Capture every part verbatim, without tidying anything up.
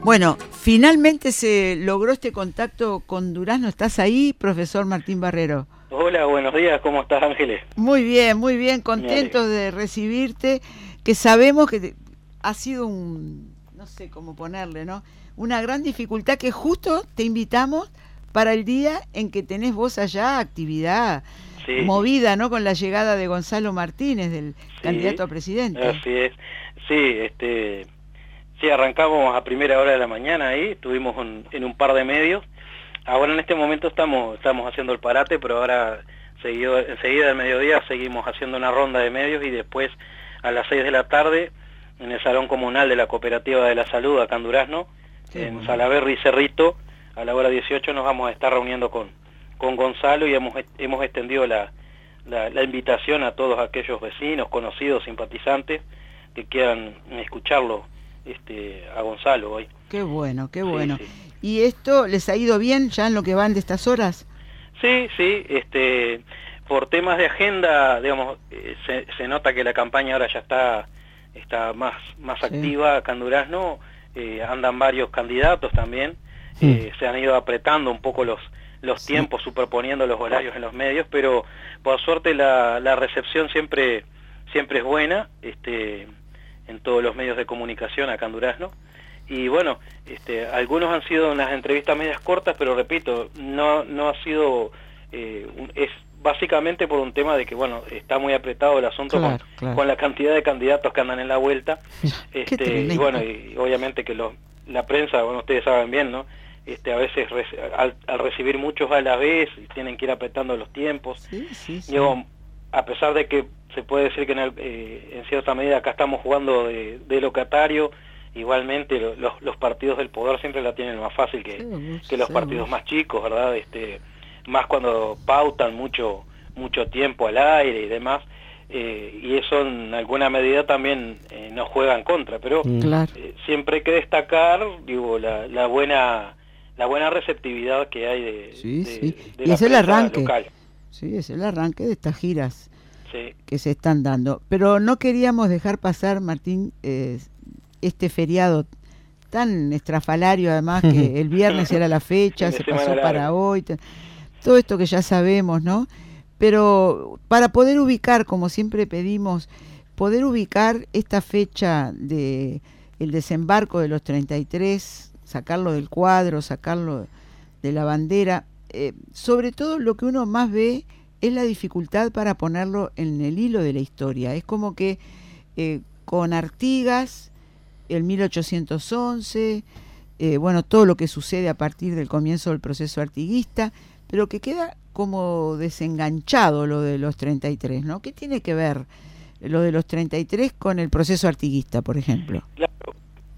Bueno, finalmente se logró este contacto con Durazno. ¿Estás ahí, profesor Martín Barrero? Hola, buenos días, ¿cómo estás, Ángeles? Muy bien, muy bien, contentos de recibirte, que sabemos que te, ha sido un, no sé cómo ponerle, ¿no? Una gran dificultad que justo te invitamos para el día en que tenés vos allá actividad sí. movida, ¿no? Con la llegada de Gonzalo Martínez, del sí. candidato a presidente. Así es, sí, este... Sí, arrancamos a primera hora de la mañana ahí, estuvimos en, en un par de medios. Ahora en este momento estamos estamos haciendo el parate, pero ahora seguido, enseguida del mediodía seguimos haciendo una ronda de medios y después a las seis de la tarde en el Salón Comunal de la Cooperativa de la Salud acá en Durazno, sí, en bueno. Salaberry y Cerrito, a la hora dieciocho nos vamos a estar reuniendo con, con Gonzalo y hemos, hemos extendido la, la, la invitación a todos aquellos vecinos, conocidos, simpatizantes que quieran escucharlo. Este, a Gonzalo hoy. Qué bueno, qué bueno. Sí, sí. ¿Y esto les ha ido bien ya en lo que van de estas horas? Sí, sí, este, por temas de agenda, digamos, eh, se, se nota que la campaña ahora ya está, está más, más sí. activa acá en Durazno, eh, andan varios candidatos también, sí. eh, se han ido apretando un poco los, los sí. tiempos, superponiendo los horarios en los medios, pero por suerte la, la recepción siempre, siempre es buena, este... en todos los medios de comunicación acá en Durazno, y bueno, este, algunos han sido unas entrevistas medias cortas, pero repito, no, no ha sido, eh, un, es básicamente por un tema de que, bueno, está muy apretado el asunto claro, con, claro. con la cantidad de candidatos que andan en la vuelta, este, y bueno, y obviamente que lo, la prensa, bueno, ustedes saben bien, ¿no? Este, a veces al, al recibir muchos a la vez, tienen que ir apretando los tiempos, sí, sí, sí. Digo, a pesar de que se puede decir que en, el, eh, en cierta medida acá estamos jugando de, de locatario, igualmente lo, los, los partidos del poder siempre la tienen más fácil que, sí, que los sí, partidos sí. más chicos, ¿verdad? Este, más cuando pautan mucho, mucho tiempo al aire y demás, eh, y eso en alguna medida también eh, nos juega en contra, pero claro. eh, siempre hay que destacar, digo, la, la buena la buena receptividad que hay de, sí, de, sí. de y la es el arranque local. Sí, es el arranque de estas giras sí. que se están dando. Pero no queríamos dejar pasar, Martín, eh, este feriado tan estrafalario, además, que el viernes era la fecha, se pasó para hoy, todo esto que ya sabemos, ¿no? Pero para poder ubicar, como siempre pedimos, poder ubicar esta fecha de el desembarco de los treinta y tres, sacarlo del cuadro, sacarlo de la bandera, Eh, sobre todo lo que uno más ve es la dificultad para ponerlo en el hilo de la historia. Es como que eh, con Artigas, el mil ochocientos once, eh, bueno, todo lo que sucede a partir del comienzo del proceso artiguista, pero que queda como desenganchado lo de los treinta y tres, ¿no? ¿Qué tiene que ver lo de los treinta y tres con el proceso artiguista, por ejemplo? Claro.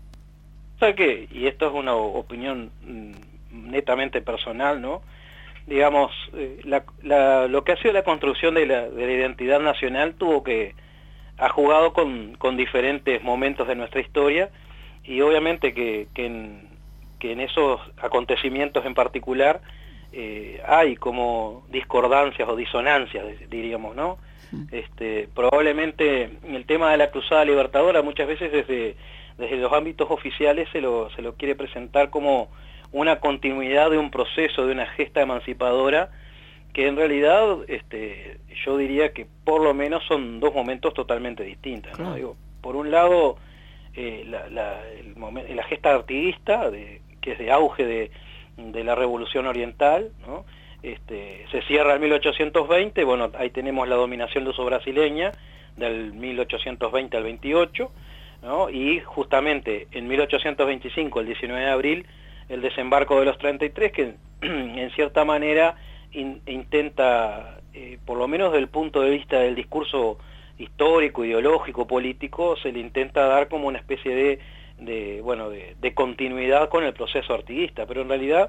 ¿Sabe qué? Y esto es una opinión mm, netamente personal, ¿no? Digamos, eh, la, la, lo que ha sido la construcción de la, de la identidad nacional tuvo que, ha jugado con, con diferentes momentos de nuestra historia y obviamente que, que, en, que en esos acontecimientos en particular eh, hay como discordancias o disonancias, diríamos, ¿no? Sí. Este, probablemente el tema de la Cruzada Libertadora muchas veces desde, desde los ámbitos oficiales se lo, se lo quiere presentar como una continuidad de un proceso, de una gesta emancipadora, que en realidad este, yo diría que por lo menos son dos momentos totalmente distintos, ¿no? Digo, por un lado, eh, la, la, el momen, la gesta artiguista, de, que es de auge de, de la Revolución Oriental, ¿no? Este, se cierra en mil ochocientos veinte, bueno, ahí tenemos la dominación luso-brasileña, del mil ochocientos veinte al veintiocho, ¿no? Y justamente en mil ochocientos veinticinco, el diecinueve de abril, el desembarco de los treinta y tres, que en cierta manera in, intenta, eh, por lo menos desde el punto de vista del discurso histórico, ideológico, político, se le intenta dar como una especie de, de bueno, de, de continuidad con el proceso artiguista, pero en realidad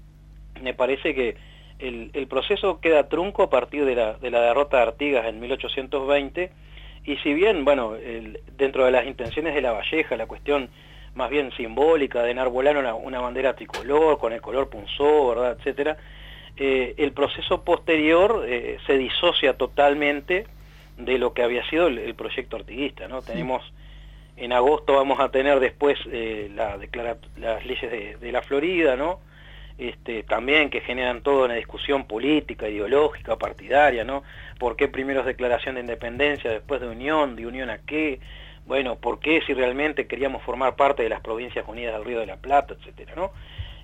me parece que el, el proceso queda trunco a partir de la, de la derrota de Artigas en mil ochocientos veinte, y si bien, bueno, el, dentro de las intenciones de La Valleja, la cuestión más bien simbólica de enarbolar una, una bandera tricolor con el color punzó, ¿verdad?, etcétera, eh, el proceso posterior eh, se disocia totalmente de lo que había sido el, el proyecto artiguista, ¿no? Sí. Tenemos En agosto vamos a tener después eh, la declara las leyes de, de la Florida, ¿no? Este, también que generan toda una discusión política, ideológica, partidaria, ¿no? ¿Por qué primero es declaración de independencia, después de unión, de unión a qué? Bueno, ¿por qué si realmente queríamos formar parte de las Provincias Unidas del Río de la Plata, etcétera, ¿no?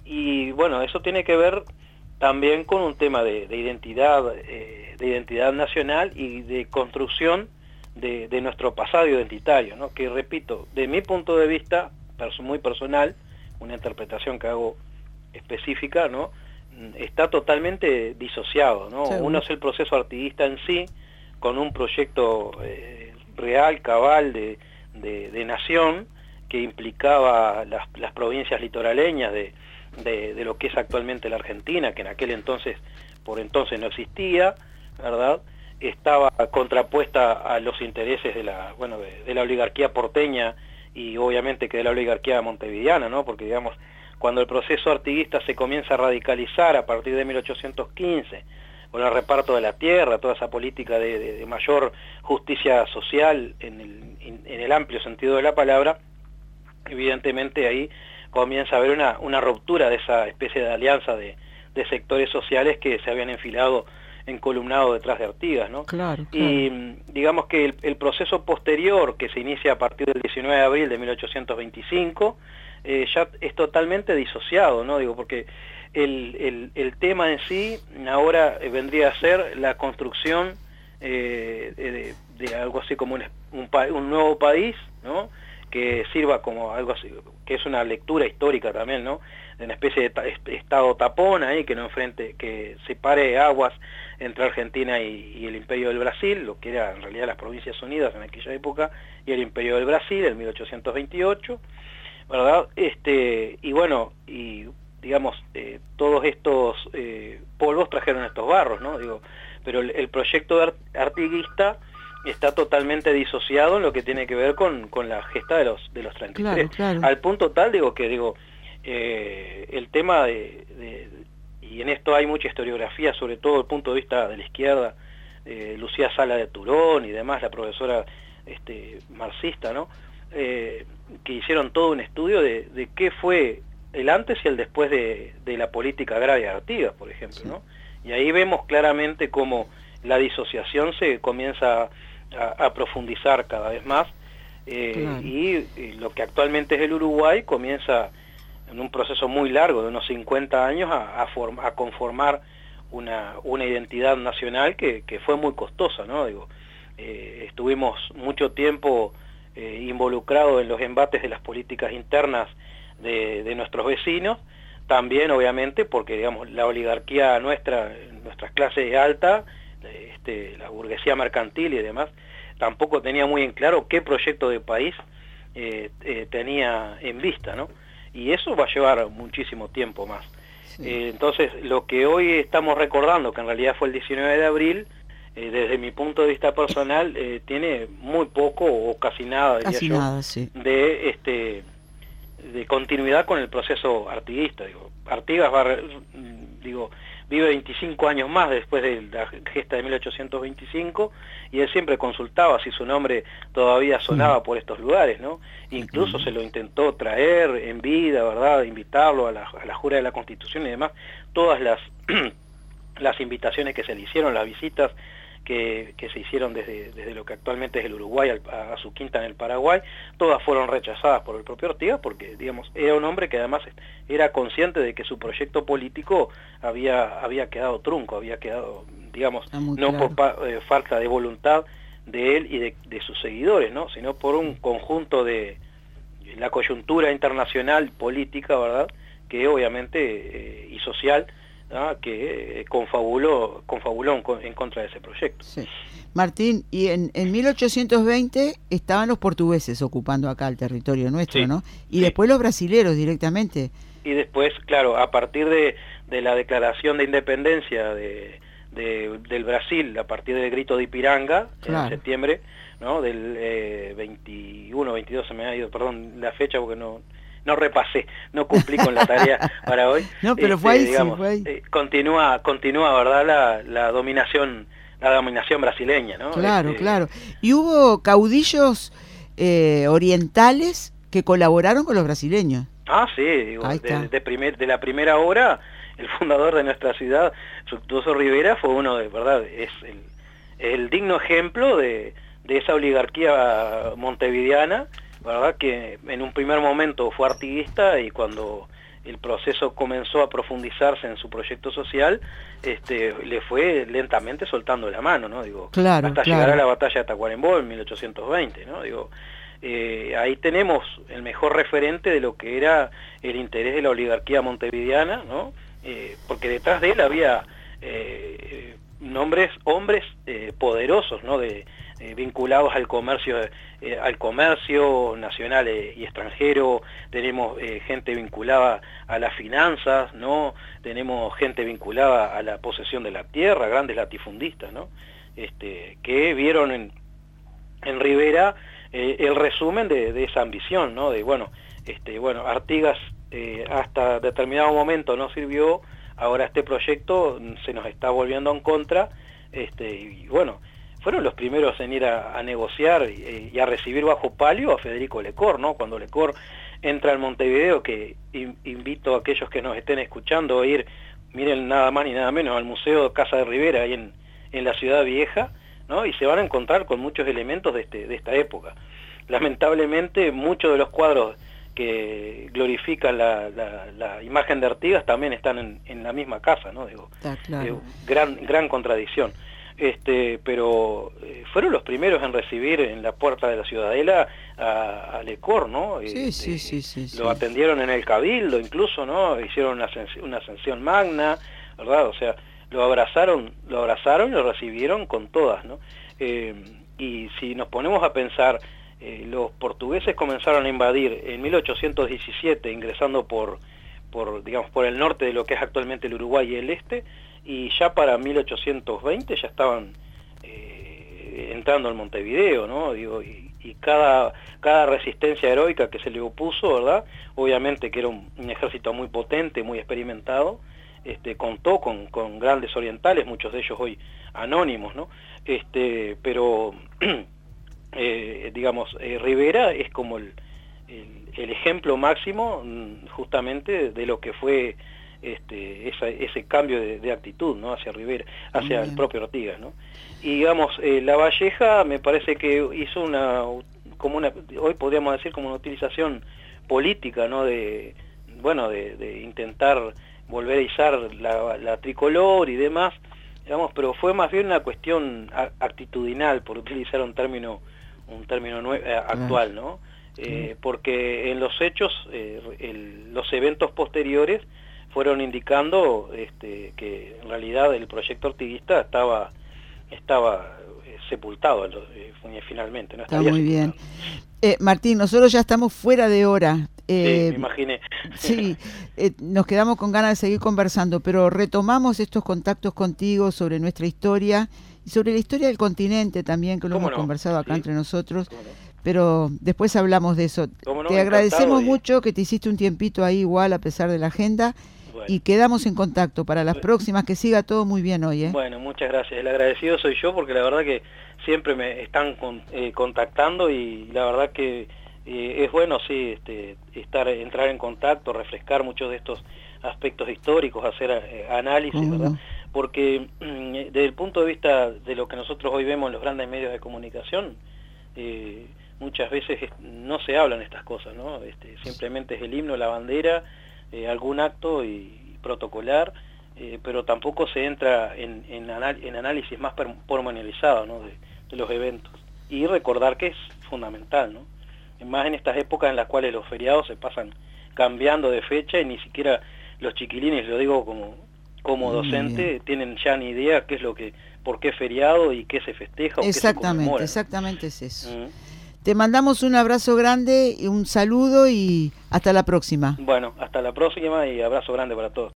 Y bueno, eso tiene que ver también con un tema de, de identidad, eh, de identidad nacional y de construcción de, de nuestro pasado identitario, ¿no? Que repito, de mi punto de vista, muy personal, una interpretación que hago específica, ¿no? Está totalmente disociado, ¿no? Seguro. Uno es el proceso artiguista en sí, con un proyecto eh, real, cabal, de, de, de nación, que implicaba las, las provincias litoraleñas de, de, de lo que es actualmente la Argentina, que en aquel entonces, por entonces no existía, ¿verdad? Estaba contrapuesta a los intereses de la, bueno, de, de la oligarquía porteña y obviamente que de la oligarquía montevideana, ¿no? Porque digamos, cuando el proceso artiguista se comienza a radicalizar a partir de mil ochocientos quince, con el reparto de la tierra, toda esa política de, de, de mayor justicia social en el, en el amplio sentido de la palabra, evidentemente ahí comienza a haber una, una ruptura de esa especie de alianza de, de sectores sociales que se habían enfilado encolumnado detrás de Artigas, ¿no? Claro, claro. Y digamos que el, el proceso posterior, que se inicia a partir del diecinueve de abril de mil ochocientos veinticinco, eh, ya es totalmente disociado, ¿no? Digo, porque el, el, el tema en sí ahora vendría a ser la construcción eh, de, de algo así como un, un, un nuevo país, ¿no? Que sirva como algo así, que es una lectura histórica también, ¿no? De una especie de ta estado tapón ahí que no enfrente, que separe aguas entre Argentina y, y el Imperio del Brasil, lo que era en realidad las Provincias Unidas en aquella época, y el Imperio del Brasil en mil ochocientos veintiocho, ¿verdad? Este, y bueno, y digamos, eh, todos estos eh, polvos trajeron estos barros, ¿no? Digo, pero el, el proyecto art artiguista está totalmente disociado en lo que tiene que ver con, con la gesta de los, de los treinta y tres. Claro, claro. Al punto tal, digo, que digo, eh, el tema de, de, y en esto hay mucha historiografía, sobre todo el punto de vista de la izquierda, eh, Lucía Sala de Turón y demás, la profesora este, marxista, ¿no? Eh, que hicieron todo un estudio de, de qué fue el antes y el después de, de la política agraria de Artigas, por ejemplo, ¿no? Y ahí vemos claramente cómo la disociación se comienza a, a profundizar cada vez más, eh, claro. y, y lo que actualmente es el Uruguay comienza en un proceso muy largo de unos cincuenta años a, a, form, a conformar una, una identidad nacional que, que fue muy costosa, ¿no? Digo, eh, estuvimos mucho tiempo eh, involucrados en los embates de las políticas internas de, de nuestros vecinos, también obviamente porque digamos la oligarquía nuestra, nuestras clases altas, este, la burguesía mercantil y demás, tampoco tenía muy en claro qué proyecto de país eh, eh, tenía en vista, ¿no? Y eso va a llevar muchísimo tiempo más. Sí. Eh, entonces, lo que hoy estamos recordando, que en realidad fue el diecinueve de abril, eh, desde mi punto de vista personal, eh, diene muy poco o casi nada, diría casi yo, nada, sí. de este de continuidad con el proceso artiguista. Digo, Artigas va, digo, vive veinticinco años más después de la gesta de mil ochocientos veinticinco, y él siempre consultaba si su nombre todavía sonaba sí. por estos lugares, ¿no? Incluso sí. se lo intentó traer en vida, ¿verdad? Invitarlo a la, a la jura de la Constitución y demás. Todas las, las invitaciones que se le hicieron, las visitas que, que se hicieron desde, desde lo que actualmente es el Uruguay al, a, a su quinta en el Paraguay, todas fueron rechazadas por el propio Artigas, porque digamos era un hombre que además era consciente de que su proyecto político había, había quedado trunco, había quedado, digamos, no claro. por eh, falta de voluntad de él y de, de sus seguidores, ¿no? Sino por un conjunto de la coyuntura internacional política, ¿verdad? Que obviamente eh, y social, ¿no? que eh, confabuló, confabuló en, en contra de ese proyecto. Sí. Martín, y en, en mil ochocientos veinte estaban los portugueses ocupando acá el territorio nuestro, sí, ¿no? Y sí. después los brasileros directamente. Y después, claro, a partir de, de la declaración de independencia de, de, del Brasil, a partir del grito de Ipiranga, claro. en septiembre, ¿no? Del eh, veintiuno, veintidós, se me ha ido, perdón, la fecha porque no... no repasé, no cumplí con la tarea para hoy. No, pero este, fue ahí, digamos, sí, fue ahí. Eh, continúa, continúa, ¿verdad? La, la dominación, la dominación brasileña, ¿no? Claro, este... claro. Y hubo caudillos eh, orientales que colaboraron con los brasileños. Ah, sí, digo, de, de, primer, de la primera hora, el fundador de nuestra ciudad, Fructuoso Rivera, fue uno de verdad, es el, el digno ejemplo de, de esa oligarquía montevideana, verdad, que en un primer momento fue artiguista y cuando el proceso comenzó a profundizarse en su proyecto social, este, le fue lentamente soltando la mano, ¿no? Digo, claro, hasta claro. llegar a la batalla de Tacuarembó en mil ochocientos veinte, ¿no? Digo, eh, ahí tenemos el mejor referente de lo que era el interés de la oligarquía montevideana, ¿no? Eh, porque detrás de él había eh, nombres, hombres eh, poderosos, ¿no? De, eh, vinculados al comercio, eh, al comercio nacional eh, y extranjero. Tenemos eh, gente vinculada a las finanzas, ¿no? Tenemos gente vinculada a la posesión de la tierra, grandes latifundistas, ¿no? Este, que vieron en, en Rivera eh, el resumen de, de esa ambición, ¿no? De bueno, este, bueno, Artigas eh, hasta determinado momento no sirvió, ahora este proyecto se nos está volviendo en contra, este, y bueno, fueron los primeros en ir a, a negociar y, y a recibir bajo palio a Federico Lecor, ¿no? Cuando Lecor entra en Montevideo, que in, invito a aquellos que nos estén escuchando a ir, miren nada más ni nada menos, al Museo Casa de Rivera, ahí en, en la Ciudad Vieja, ¿no? Y se van a encontrar con muchos elementos de, este, de esta época. Lamentablemente, muchos de los cuadros que glorifican la, la, la imagen de Artigas también están en, en la misma casa, ¿no? Digo, Está claro. eh, gran, gran contradicción. Este, pero eh, fueron los primeros en recibir en la puerta de la Ciudadela a, a Lecor, ¿no? Sí, este, sí, sí, sí, lo sí. atendieron en el Cabildo incluso, ¿no? Hicieron una ascensión, una ascensión magna, ¿verdad? O sea, lo abrazaron, lo abrazaron y lo recibieron con todas, ¿no? Eh, y si nos ponemos a pensar, eh, los portugueses comenzaron a invadir en mil ochocientos diecisiete, ingresando por, por, digamos, por el norte de lo que es actualmente el Uruguay y el este, y ya para mil ochocientos veinte ya estaban eh, entrando al Montevideo, ¿no? Digo, y, y cada, cada resistencia heroica que se le opuso, ¿verdad? Obviamente que era un, un ejército muy potente, muy experimentado, este, contó con, con grandes orientales, muchos de ellos hoy anónimos, ¿no? Este, pero, eh, digamos, eh, Rivera es como el, el, el ejemplo máximo justamente de lo que fue Este, esa, ese cambio de, de actitud, ¿no? Hacia Rivera, hacia el propio Artigas, ¿no? Y digamos, eh, La Valleja me parece que hizo una, como una, hoy podríamos decir como una utilización política, ¿no? De, bueno, de, de intentar volver a izar la, la tricolor y demás, digamos, pero fue más bien una cuestión actitudinal, por utilizar un término, un término nue eh, actual, ¿no? Eh, porque en los hechos, eh, el, los eventos posteriores fueron indicando este, que en realidad el proyecto artiguista estaba estaba eh, sepultado eh, finalmente, ¿no? Está muy bien. Eh, Martín, nosotros ya estamos fuera de hora. Eh, sí, me imaginé. Sí, eh, nos quedamos con ganas de seguir conversando, pero retomamos estos contactos contigo sobre nuestra historia y sobre la historia del continente también, que lo hemos no? conversado acá sí. entre nosotros. No? Pero después hablamos de eso. No? Te agradecemos de... mucho que te hiciste un tiempito ahí igual a pesar de la agenda. Bueno. Y quedamos en contacto para las próximas, que siga todo muy bien hoy, ¿eh? Bueno, muchas gracias. El agradecido soy yo porque la verdad que siempre me están con, eh, contactando y la verdad que eh, es bueno, sí, este, estar, entrar en contacto, refrescar muchos de estos aspectos históricos, hacer eh, análisis, uh-huh. ¿verdad? Porque mm, desde el punto de vista de lo que nosotros hoy vemos en los grandes medios de comunicación, eh, muchas veces no se hablan estas cosas, ¿no? Este, simplemente es el himno, la bandera, Eh, algún acto y, y protocolar, eh, pero tampoco se entra en, en, anal en análisis más pormenorizado, ¿no? de, de los eventos. Y recordar que es fundamental, ¿no? Más en estas épocas en las cuales los feriados se pasan cambiando de fecha y ni siquiera los chiquilines, lo digo como, como docente, tienen ya ni idea qué es lo que, por qué feriado y qué se festeja o qué se conmemora. Exactamente, es eso. Mm. Te mandamos un abrazo grande y un saludo y hasta la próxima. Bueno, hasta la próxima y abrazo grande para todos.